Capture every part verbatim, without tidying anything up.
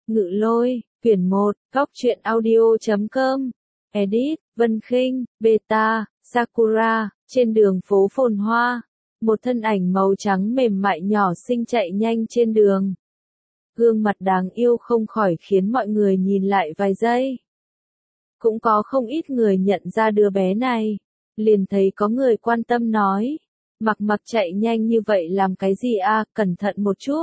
Ngự Lôi, quyển một, góc truyện audio chấm com, edit, Vân Khinh, beta, Sakura, trên đường phố phồn hoa, một thân ảnh màu trắng mềm mại nhỏ xinh chạy nhanh trên đường. Gương mặt đáng yêu không khỏi khiến mọi người nhìn lại vài giây. Cũng có không ít người nhận ra đứa bé này, liền thấy có người quan tâm nói, Mặc Mặc chạy nhanh như vậy làm cái gì a, cẩn thận một chút.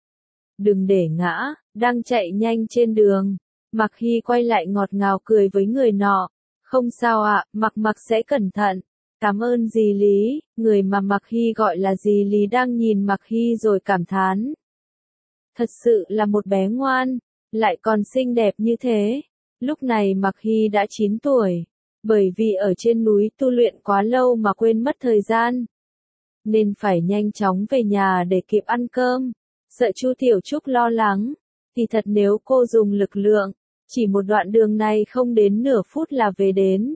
Đừng để ngã, đang chạy nhanh trên đường. Mặc Hy quay lại ngọt ngào cười với người nọ, không sao ạ, à, Mặc Mặc sẽ cẩn thận. Cảm ơn dì Lý, người mà Mặc Hy gọi là dì Lý đang nhìn Mặc Hy rồi cảm thán. Thật sự là một bé ngoan, lại còn xinh đẹp như thế. Lúc này Mặc Hy đã chín tuổi, bởi vì ở trên núi tu luyện quá lâu mà quên mất thời gian, nên phải nhanh chóng về nhà để kịp ăn cơm. Sợ Chu Tiểu Trúc lo lắng, thì thật nếu cô dùng lực lượng, chỉ một đoạn đường này không đến nửa phút là về đến.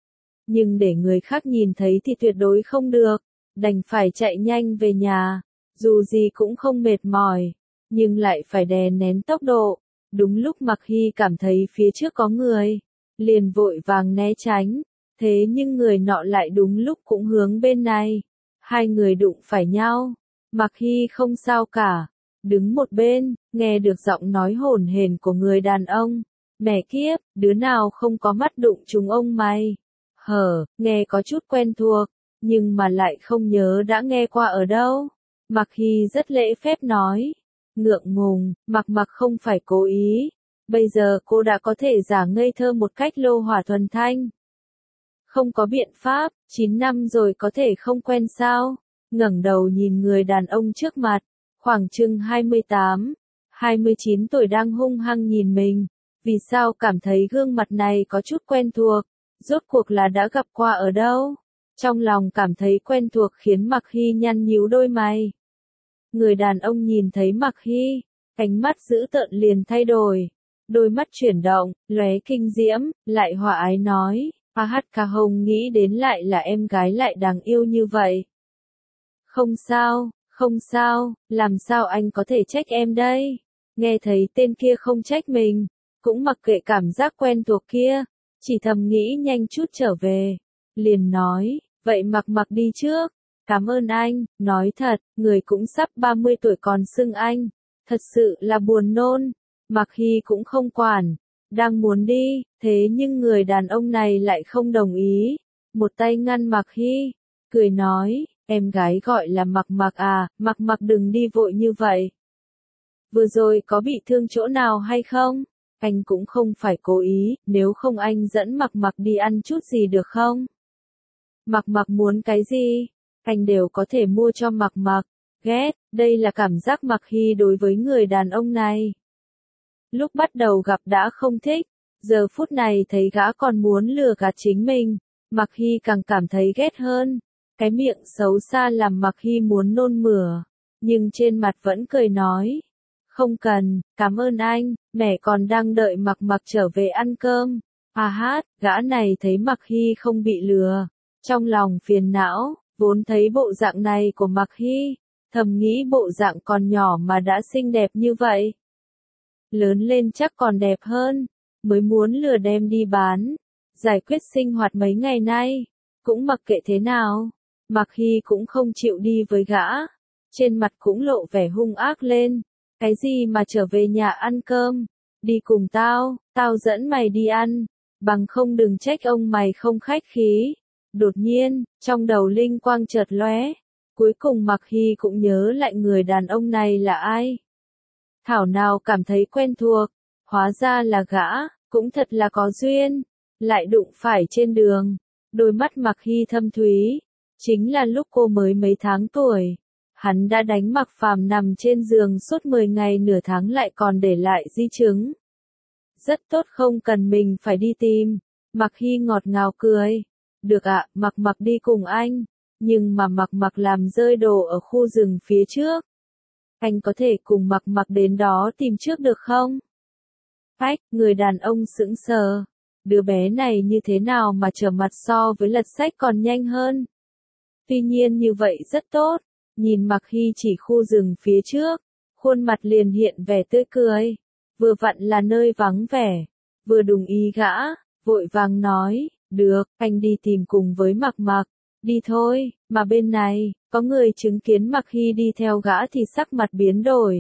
Nhưng để người khác nhìn thấy thì tuyệt đối không được, đành phải chạy nhanh về nhà, dù gì cũng không mệt mỏi, nhưng lại phải đè nén tốc độ. Đúng lúc Mặc Hy cảm thấy phía trước có người, liền vội vàng né tránh, thế nhưng người nọ lại đúng lúc cũng hướng bên này. Hai người đụng phải nhau, Mặc Hy không sao cả, đứng một bên, nghe được giọng nói hổn hển của người đàn ông. Mẹ kiếp, đứa nào không có mắt đụng trúng ông mày? Hở, nghe có chút quen thuộc, nhưng mà lại không nhớ đã nghe qua ở đâu. Mặc Hy rất lễ phép nói. Ngượng ngùng, Mặc Mặc không phải cố ý. Bây giờ cô đã có thể giả ngây thơ một cách lô hỏa thuần thanh. Không có biện pháp, chín năm rồi có thể không quen sao? Ngẩng đầu nhìn người đàn ông trước mặt, khoảng chừng hai mươi tám, hai mươi chín tuổi đang hung hăng nhìn mình. Vì sao cảm thấy gương mặt này có chút quen thuộc? Rốt cuộc là đã gặp qua ở đâu? Trong lòng cảm thấy quen thuộc khiến Mặc Hy nhăn nhíu đôi mày. Người đàn ông nhìn thấy Mặc Hy, ánh mắt dữ tợn liền thay đổi. Đôi mắt chuyển động, lóe kinh diễm, lại hòa ái nói, A Hát Ca Hồng nghĩ đến lại là em gái lại đáng yêu như vậy. Không sao, không sao, làm sao anh có thể trách em đây? Nghe thấy tên kia không trách mình, cũng mặc kệ cảm giác quen thuộc kia, chỉ thầm nghĩ nhanh chút trở về. Liền nói, vậy Mặc Mặc đi trước. Cảm ơn anh, nói thật, người cũng sắp ba mươi tuổi còn xưng anh. Thật sự là buồn nôn. Mặc Hy cũng không quản, đang muốn đi, thế nhưng người đàn ông này lại không đồng ý. Một tay ngăn Mặc Hy, cười nói, em gái gọi là Mặc Mặc à, Mặc Mặc đừng đi vội như vậy. Vừa rồi có bị thương chỗ nào hay không? Anh cũng không phải cố ý, nếu không anh dẫn Mặc Mặc đi ăn chút gì được không? Mặc Mặc muốn cái gì? Anh đều có thể mua cho Mặc Mặc. Ghét, đây là cảm giác Mặc Hy đối với người đàn ông này. Lúc bắt đầu gặp đã không thích, giờ phút này thấy gã còn muốn lừa gạt chính mình, Mặc Hy càng cảm thấy ghét hơn. Cái miệng xấu xa làm Mặc Hy muốn nôn mửa, nhưng trên mặt vẫn cười nói. Không cần, cảm ơn anh, mẹ còn đang đợi Mặc Mặc trở về ăn cơm. A Hát, gã này thấy Mặc Hy không bị lừa, trong lòng phiền não, vốn thấy bộ dạng này của Mặc Hy, thầm nghĩ bộ dạng còn nhỏ mà đã xinh đẹp như vậy. Lớn lên chắc còn đẹp hơn, mới muốn lừa đem đi bán, giải quyết sinh hoạt mấy ngày nay, cũng mặc kệ thế nào. Mặc Hy cũng không chịu đi với gã, trên mặt cũng lộ vẻ hung ác lên. Cái gì mà trở về nhà ăn cơm, đi cùng tao, tao dẫn mày đi ăn, bằng không đừng trách ông mày không khách khí. Đột nhiên, trong đầu linh quang chợt lóe, cuối cùng Mặc Hy cũng nhớ lại người đàn ông này là ai. Thảo nào cảm thấy quen thuộc, hóa ra là gã, cũng thật là có duyên, lại đụng phải trên đường. Đôi mắt Mặc Hy thâm thúy, chính là lúc cô mới mấy tháng tuổi. Hắn đã đánh Mặc Phàm nằm trên giường suốt mười ngày nửa tháng lại còn để lại di chứng. Rất tốt không cần mình phải đi tìm. Mặc Hy ngọt ngào cười. Được ạ, Mặc Mặc đi cùng anh. Nhưng mà Mặc Mặc làm rơi đồ ở khu rừng phía trước. Anh có thể cùng Mặc Mặc đến đó tìm trước được không? Phách, người đàn ông sững sờ. Đứa bé này như thế nào mà trở mặt so với lật sách còn nhanh hơn? Tuy nhiên như vậy rất tốt. Nhìn Mặc Hy chỉ khu rừng phía trước, khuôn mặt liền hiện vẻ tươi cười. vừa vặn là nơi vắng vẻ, vừa đúng ý gã, vội vàng nói, được, anh đi tìm cùng với Mặc Mặc, đi thôi, mà bên này, có người chứng kiến Mặc Hy đi theo gã thì sắc mặt biến đổi.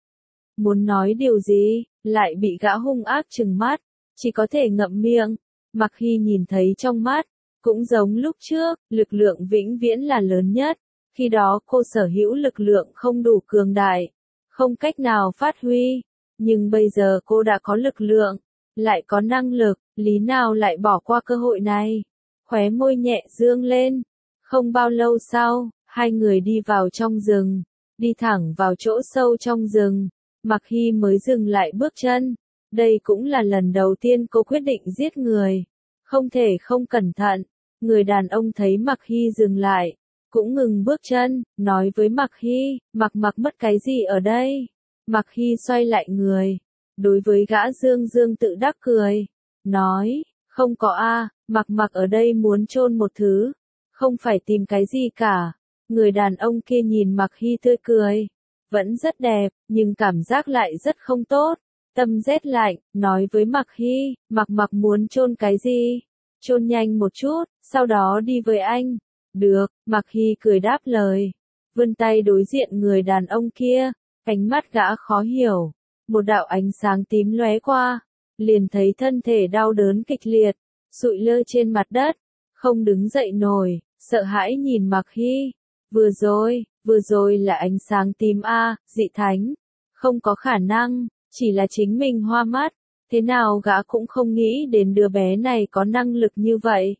Muốn nói điều gì, lại bị gã hung ác trừng mắt, chỉ có thể ngậm miệng. Mặc Hy nhìn thấy trong mắt, cũng giống lúc trước, lực lượng vĩnh viễn là lớn nhất, khi đó cô sở hữu lực lượng không đủ cường đại, không cách nào phát huy, nhưng bây giờ cô đã có lực lượng, lại có năng lực, lý nào lại bỏ qua cơ hội này. Khóe môi nhẹ dương lên, không bao lâu sau, hai người đi vào trong rừng, đi thẳng vào chỗ sâu trong rừng, Mặc Hy mới dừng lại bước chân. Đây cũng là lần đầu tiên cô quyết định giết người, không thể không cẩn thận. Người đàn ông thấy Mặc Hy dừng lại, cũng ngừng bước chân, nói với Mặc Hy, Mặc Mặc mất cái gì ở đây? Mặc Hy xoay lại người, đối với gã dương dương tự đắc cười, nói, không có a, Mặc Mặc ở đây muốn chôn một thứ, không phải tìm cái gì cả. Người đàn ông kia nhìn Mặc Hy tươi cười, vẫn rất đẹp, nhưng cảm giác lại rất không tốt. Tâm rét lạnh, nói với Mặc Hy, Mặc Mặc muốn chôn cái gì? Chôn nhanh một chút, sau đó đi với anh. Được, Mặc Hy cười đáp lời, vươn tay đối diện người đàn ông kia, ánh mắt gã khó hiểu. Một đạo ánh sáng tím lóe qua, liền thấy thân thể đau đớn kịch liệt, sụi lơ trên mặt đất, không đứng dậy nổi, sợ hãi nhìn Mặc Hy. Vừa rồi, vừa rồi là ánh sáng tím a, dị thánh, không có khả năng. Chỉ là chính mình hoa mắt, thế nào gã cũng không nghĩ đến đứa bé này có năng lực như vậy.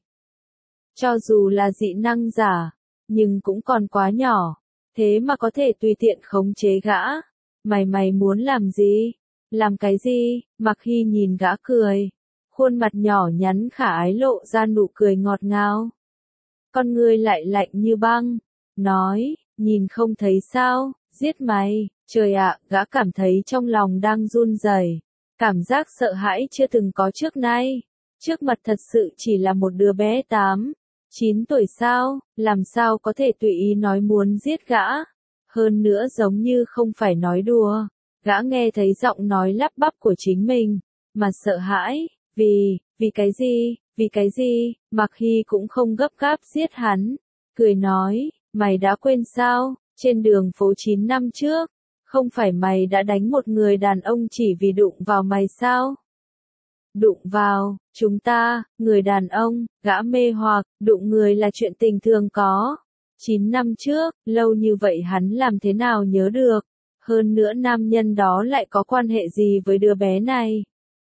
Cho dù là dị năng giả, nhưng cũng còn quá nhỏ, thế mà có thể tùy tiện khống chế gã. Mày mày muốn làm gì? Làm cái gì? Mặc Hy nhìn gã cười, khuôn mặt nhỏ nhắn khả ái lộ ra nụ cười ngọt ngào. Con người lại lạnh như băng, nói, nhìn không thấy sao, giết mày. Trời ạ, gã cảm thấy trong lòng đang run rẩy, cảm giác sợ hãi chưa từng có trước nay. Trước mặt thật sự chỉ là một đứa bé tám, chín tuổi sao, làm sao có thể tùy ý nói muốn giết gã. Hơn nữa giống như không phải nói đùa, gã nghe thấy giọng nói lắp bắp của chính mình, mà sợ hãi, vì, vì cái gì, vì cái gì, Mặc Hy cũng không gấp gáp giết hắn, cười nói, mày đã quên sao, trên đường phố chín năm trước, không phải mày đã đánh một người đàn ông chỉ vì đụng vào mày sao? Đụng vào, chúng ta, người đàn ông, gã mê hoặc, đụng người là chuyện tình thường có. Chín năm trước, lâu như vậy hắn làm thế nào nhớ được? Hơn nữa nam nhân đó lại có quan hệ gì với đứa bé này?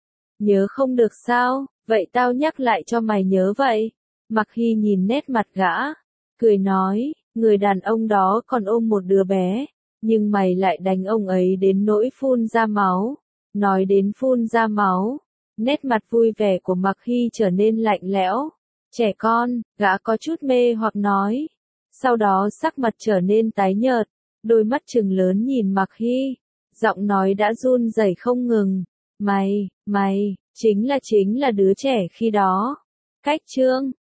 Nhớ không được sao? Vậy tao nhắc lại cho mày nhớ vậy. Mặc Hy nhìn nét mặt gã, cười nói, người đàn ông đó còn ôm một đứa bé. Nhưng mày lại đánh ông ấy đến nỗi phun ra máu. Nói đến phun ra máu, nét mặt vui vẻ của Mặc Hy trở nên lạnh lẽo. Trẻ con, gã có chút mê hoặc nói. Sau đó sắc mặt trở nên tái nhợt, đôi mắt trừng lớn nhìn Mặc Hy, giọng nói đã run rẩy không ngừng. Mày, mày, chính là chính là đứa trẻ khi đó. Cách chương